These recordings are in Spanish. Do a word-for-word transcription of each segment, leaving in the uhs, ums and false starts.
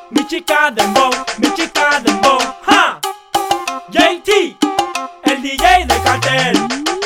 mi chica dembow, mi chica dembow, ja. J T, el D J del cartel.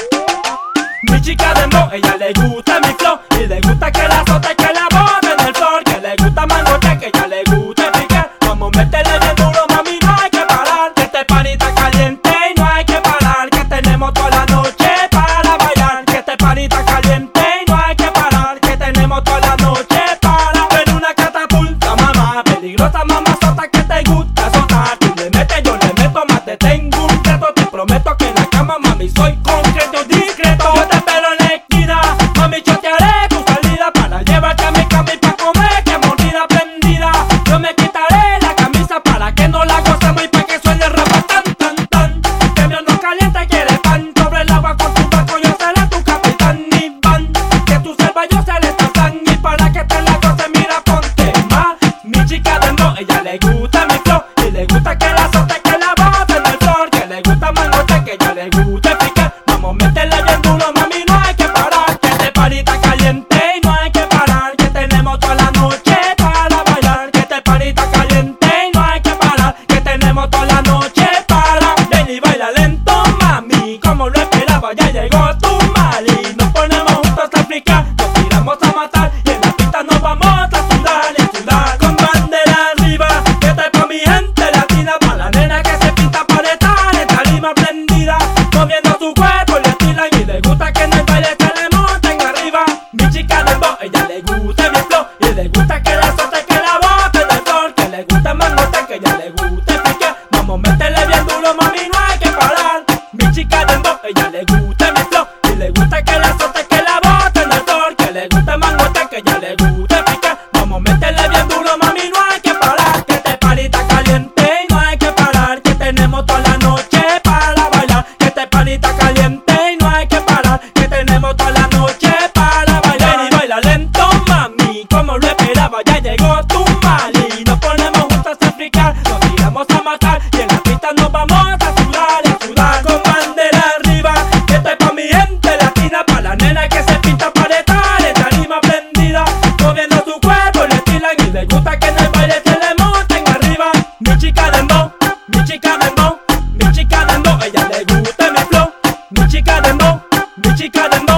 Mi chica dembow, ella le gusta mi flow y le gusta que la azote, que la bote en el sol, que le gusta mangote, que ella le gusta picar. Vamos a meterle bien duro, mami, no hay que parar. Que este party está caliente y no hay que parar. Que tenemos toda la noche para bailar. Que este party está caliente y no hay que parar. Que tenemos toda la noche para ver una catapulta, mamá. Peligrosa, mamá sota, que te gusta azotar. Tú le metes, yo le meto, más te tengo un reto. Te prometo que en la cama, mami, soy concreto, discreto. Yo te espero en la esquina, mami, yo te haré tu salida para llevarte a mi cama y pa' comer, que mordida prendida. Yo me quitaré la camisa para que no la gocemos y pa' que suene el rapa tan, tan, tan. Que mi horno caliente quiere pan, sobre el agua con tu barco yo seré tu capitán Iván. Que tu selva yo seré Tarzán y para que te la goce, mira, ponte más. Mi chica dembow, ella le gusta mi flow y le gusta que la azote, que la bote en el flor, que le gusta mangote, que ella le gusta picar. Vamos a meterle bien duro, mami, no hay que parar. Que este party está caliente y no hay que parar. Que tenemos toda la noche para bailar. Que este party está caliente y no hay que parar. Que tenemos toda la noche para ven y baila lento, mami, como lo esperaba, ya llegó tu mali. Nos ponemos juntos a aplicar, nos tiramos a matar y en la pista nos vamos a sudar y sudar. Con bandera arriba, que está pa' mi gente latina, pa' la nena que se pinta para estar en tarima prendida, moviendo su cuerpo, le estilan y le gusta que en el baile se le monten arriba. Mi chica dembow, ella le gusta mi flow y le gusta que la azote, que la bote del sol, que le gusta mangote, que ella le gusta picar. Vamos a meterle bien duro, mami, no hay que parar. Mi chica dembow, ella le gusta mi flow y le gusta que la azote, que la bote en el sol, que le gusta mangote, que ella le gusta picar. Vamos a meterle bien duro, mami, no hay que parar. Que este party está caliente y no hay que parar. Que tenemos toda la noche para bailar. Que este party está caliente y no hay que parar. Que tenemos toda la noche para bailar. Ven y baila lento, mami, como lo esperaba, ya llegó tu mali. Nos ponemos juntos a fricar, nos tiramos a matar y en la pista nos vamos a sudar y a sudar. Con bandera arriba, que esto es pa' mi gente latina, pa' la nena que se pinta para estar en tarima prendida, moviendo su cuerpo, le estilan y le gusta que en el baile se le monten arriba. Mi chica dembow, mi chica dembow, mi chica dembow, ella le gusta mi flow. Mi chica dembow, mi chica dembow.